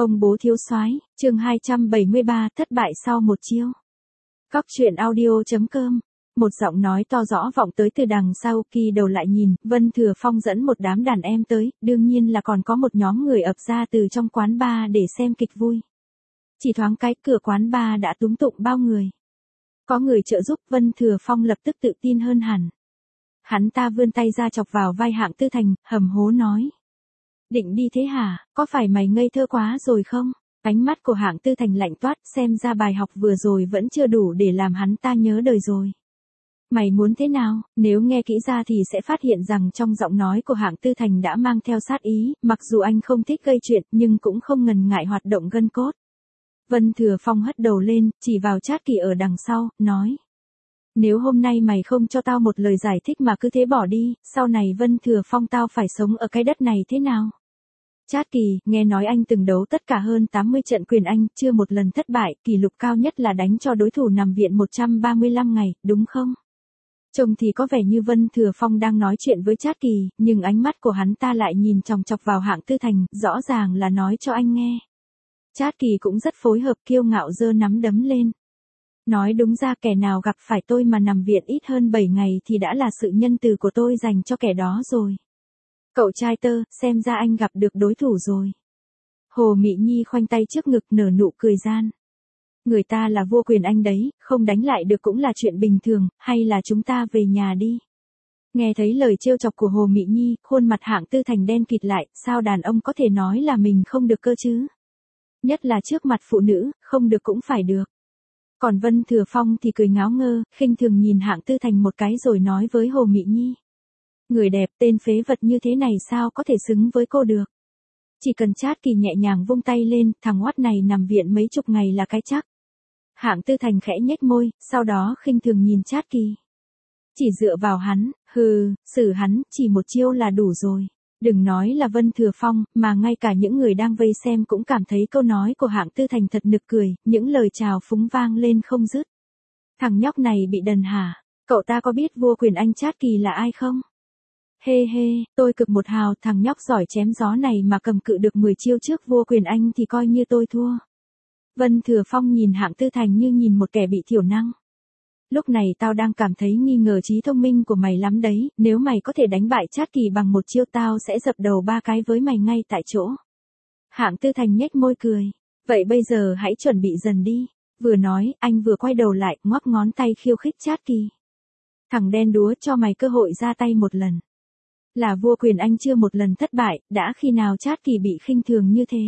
Ông bố thiếu soái, chương 273, thất bại sau một chiêu. Cóc truyện audio.com. Một giọng nói to rõ vọng tới từ đằng sau, Kỳ đầu lại nhìn, Vân Thừa Phong dẫn một đám đàn em tới, đương nhiên là còn có một nhóm người ập ra từ trong quán bar để xem kịch vui. Chỉ thoáng cái cửa quán bar đã túm tụng bao người. Có người trợ giúp, Vân Thừa Phong lập tức tự tin hơn hẳn. Hắn ta vươn tay ra chọc vào vai Hạng Tư Thành, hầm hố nói. Định đi thế hả, có phải mày ngây thơ quá rồi không? Ánh mắt của Hạng Tư Thành lạnh toát, xem ra bài học vừa rồi vẫn chưa đủ để làm hắn ta nhớ đời rồi. Mày muốn thế nào? Nếu nghe kỹ ra thì sẽ phát hiện rằng trong giọng nói của Hạng Tư Thành đã mang theo sát ý, mặc dù anh không thích gây chuyện nhưng cũng không ngần ngại hoạt động gân cốt. Vân Thừa Phong hất đầu lên, chỉ vào Trác Kỳ ở đằng sau, nói. Nếu hôm nay mày không cho tao một lời giải thích mà cứ thế bỏ đi, sau này Vân Thừa Phong tao phải sống ở cái đất này thế nào? Trác Kỳ, nghe nói anh từng đấu tất cả hơn 80 trận quyền Anh, chưa một lần thất bại, kỷ lục cao nhất là đánh cho đối thủ nằm viện 135 ngày, đúng không? Trông thì có vẻ như Vân Thừa Phong đang nói chuyện với Trác Kỳ, nhưng ánh mắt của hắn ta lại nhìn chòng chọc vào Hạng Tư Thành, rõ ràng là nói cho anh nghe. Trác Kỳ cũng rất phối hợp, kiêu ngạo giơ nắm đấm lên. Nói đúng ra kẻ nào gặp phải tôi mà nằm viện ít hơn 7 ngày thì đã là sự nhân từ của tôi dành cho kẻ đó rồi. Cậu trai tơ, xem ra anh gặp được đối thủ rồi. Hồ Mị Nhi khoanh tay trước ngực nở nụ cười gian. Người ta là vua quyền Anh đấy, không đánh lại được cũng là chuyện bình thường, hay là chúng ta về nhà đi. Nghe thấy lời trêu chọc của Hồ Mị Nhi, khuôn mặt Hạng Tư Thành đen kịt lại, sao đàn ông có thể nói là mình không được cơ chứ? Nhất là trước mặt phụ nữ, không được cũng phải được. Còn Vân Thừa Phong thì cười ngáo ngơ, khinh thường nhìn Hạng Tư Thành một cái rồi nói với Hồ Mị Nhi. Người đẹp tên phế vật như thế này sao có thể xứng với cô được. Chỉ cần Trác Kỳ nhẹ nhàng vung tay lên, thằng oát này nằm viện mấy chục ngày là cái chắc. Hạng Tư Thành khẽ nhếch môi, sau đó khinh thường nhìn Trác Kỳ. Chỉ dựa vào hắn, xử hắn, chỉ một chiêu là đủ rồi. Đừng nói là Vân Thừa Phong, mà ngay cả những người đang vây xem cũng cảm thấy câu nói của Hạng Tư Thành thật nực cười, những lời chào phúng vang lên không dứt. Thằng nhóc này bị đần hả? Cậu ta có biết vua quyền Anh Trác Kỳ là ai không? Hê hê, tôi cực một hào, thằng nhóc giỏi chém gió này mà cầm cự được 10 chiêu trước vua quyền Anh thì coi như tôi thua. Vân Thừa Phong nhìn Hạng Tư Thành như nhìn một kẻ bị thiểu năng. Lúc này tao đang cảm thấy nghi ngờ trí thông minh của mày lắm đấy, nếu mày có thể đánh bại Trác Kỳ bằng một chiêu tao sẽ dập đầu 3 cái với mày ngay tại chỗ. Hạng Tư Thành nhếch môi cười. Vậy bây giờ hãy chuẩn bị dần đi. Vừa nói, anh vừa quay đầu lại, ngoắc ngón tay khiêu khích Trác Kỳ. Thằng đen đúa, cho mày cơ hội ra tay một lần. Là vua quyền Anh chưa một lần thất bại, đã khi nào Trác Kỳ bị khinh thường như thế?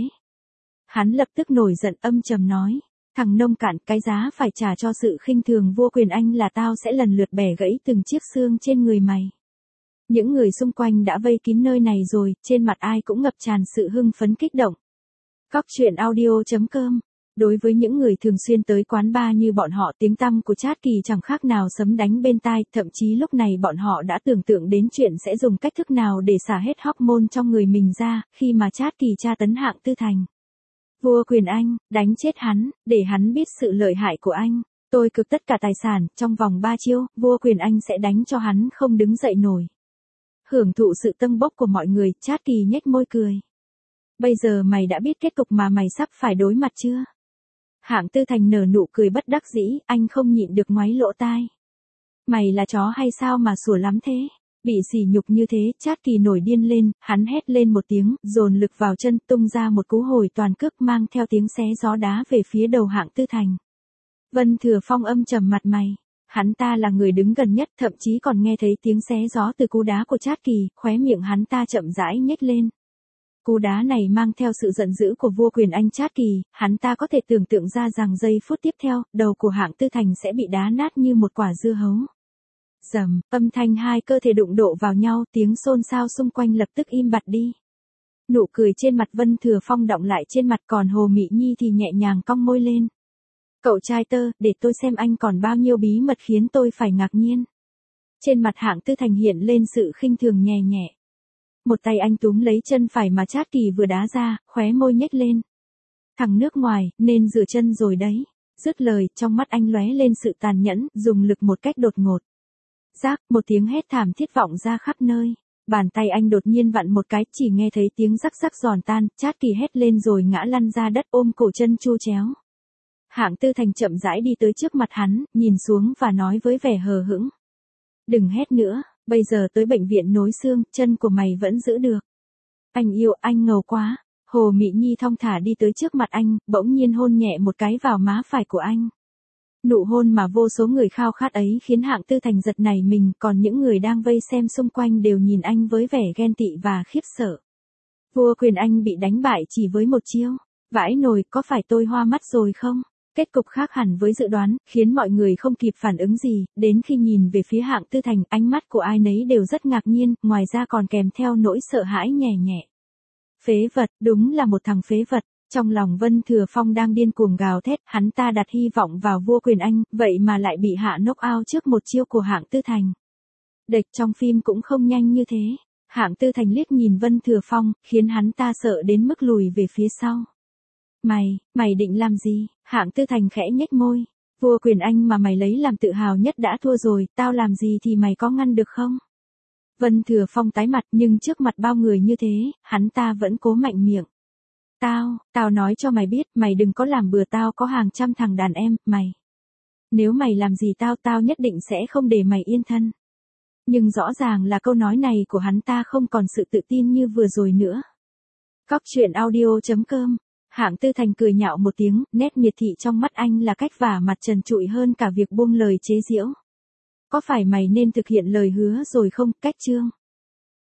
Hắn lập tức nổi giận âm trầm nói. Thằng nông cạn, cái giá phải trả cho sự khinh thường vua quyền Anh là tao sẽ lần lượt bẻ gãy từng chiếc xương trên người mày. Những người xung quanh đã vây kín nơi này rồi, trên mặt ai cũng ngập tràn sự hưng phấn kích động. Cóc truyện audio.com. Đối với những người thường xuyên tới quán bar như bọn họ, tiếng tăm của Trác Kỳ chẳng khác nào sấm đánh bên tai, thậm chí lúc này bọn họ đã tưởng tượng đến chuyện sẽ dùng cách thức nào để xả hết hormone trong người mình ra, khi mà Trác Kỳ tra tấn Hạng Tư Thành. Vua quyền Anh, đánh chết hắn, để hắn biết sự lợi hại của anh. Tôi cực tất cả tài sản, trong vòng 3 chiêu, vua quyền Anh sẽ đánh cho hắn không đứng dậy nổi. Hưởng thụ sự tâng bốc của mọi người, Trác Kỳ nhếch môi cười. Bây giờ mày đã biết kết cục mà mày sắp phải đối mặt chưa? Hạng Tư Thành nở nụ cười bất đắc dĩ, anh không nhịn được ngoáy lỗ tai. Mày là chó hay sao mà sủa lắm thế? Bị sỉ nhục như thế, Trác Kỳ nổi điên lên, hắn hét lên một tiếng, dồn lực vào chân, tung ra một cú hồi toàn cước mang theo tiếng xé gió đá về phía đầu Hạng Tư Thành. Vân Thừa Phong âm trầm mặt mày. Hắn ta là người đứng gần nhất, thậm chí còn nghe thấy tiếng xé gió từ cú đá của Trác Kỳ, khóe miệng hắn ta chậm rãi nhếch lên. Cú đá này mang theo sự giận dữ của vua quyền Anh Trác Kỳ, hắn ta có thể tưởng tượng ra rằng giây phút tiếp theo, đầu của Hạng Tư Thành sẽ bị đá nát như một quả dưa hấu. Rầm, âm thanh hai cơ thể đụng độ vào nhau, tiếng xôn xao xung quanh lập tức im bặt đi. Nụ cười trên mặt Vân Thừa Phong đọng lại trên mặt, còn Hồ Mị Nhi thì nhẹ nhàng cong môi lên. Cậu trai tơ, để tôi xem anh còn bao nhiêu bí mật khiến tôi phải ngạc nhiên. Trên mặt Hạng Tư Thành hiện lên sự khinh thường nhẹ nhẹ. Một tay anh túm lấy chân phải mà Trác Kỳ vừa đá ra, khóe môi nhếch lên. Thằng nước ngoài, nên rửa chân rồi đấy. Dứt lời, trong mắt anh lóe lên sự tàn nhẫn, dùng lực một cách đột ngột. Rác, một tiếng hét thảm thiết vọng ra khắp nơi. Bàn tay anh đột nhiên vặn một cái, chỉ nghe thấy tiếng rắc rắc giòn tan, Trác Kỳ hét lên rồi ngã lăn ra đất ôm cổ chân chu chéo. Hạng Tư Thành chậm rãi đi tới trước mặt hắn, nhìn xuống và nói với vẻ hờ hững. Đừng hét nữa, bây giờ tới bệnh viện nối xương, chân của mày vẫn giữ được. Anh yêu, anh ngầu quá. Hồ Mị Nhi thong thả đi tới trước mặt anh, bỗng nhiên hôn nhẹ một cái vào má phải của anh. Nụ hôn mà vô số người khao khát ấy khiến Hạng Tư Thành giật nảy mình, còn những người đang vây xem xung quanh đều nhìn anh với vẻ ghen tị và khiếp sợ. Vua Quyền Anh bị đánh bại chỉ với một chiêu. Vãi nồi, có phải tôi hoa mắt rồi không? Kết cục khác hẳn với dự đoán, khiến mọi người không kịp phản ứng gì, đến khi nhìn về phía Hạng Tư Thành, ánh mắt của ai nấy đều rất ngạc nhiên, ngoài ra còn kèm theo nỗi sợ hãi nhẹ nhẹ. Phế vật, đúng là một thằng phế vật. Trong lòng Vân Thừa Phong đang điên cuồng gào thét, hắn ta đặt hy vọng vào Vua Quyền Anh, vậy mà lại bị hạ knock out trước một chiêu của Hạng Tư Thành. Địch trong phim cũng không nhanh như thế. Hạng Tư Thành liếc nhìn Vân Thừa Phong, khiến hắn ta sợ đến mức lùi về phía sau. Mày định làm gì? Hạng Tư Thành khẽ nhếch môi. Vua Quyền Anh mà mày lấy làm tự hào nhất đã thua rồi, tao làm gì thì mày có ngăn được không? Vân Thừa Phong tái mặt, nhưng trước mặt bao người như thế, hắn ta vẫn cố mạnh miệng. Tao nói cho mày biết, mày đừng có làm bừa, tao có hàng trăm thằng đàn em, mày. Nếu mày làm gì tao nhất định sẽ không để mày yên thân. Nhưng rõ ràng là câu nói này của hắn ta không còn sự tự tin như vừa rồi nữa. Cóc truyện audio.com. Hạng Tư Thành cười nhạo một tiếng, nét miệt thị trong mắt anh là cách vả mặt trần trụi hơn cả việc buông lời chế giễu. Có phải mày nên thực hiện lời hứa rồi không? Cách chương.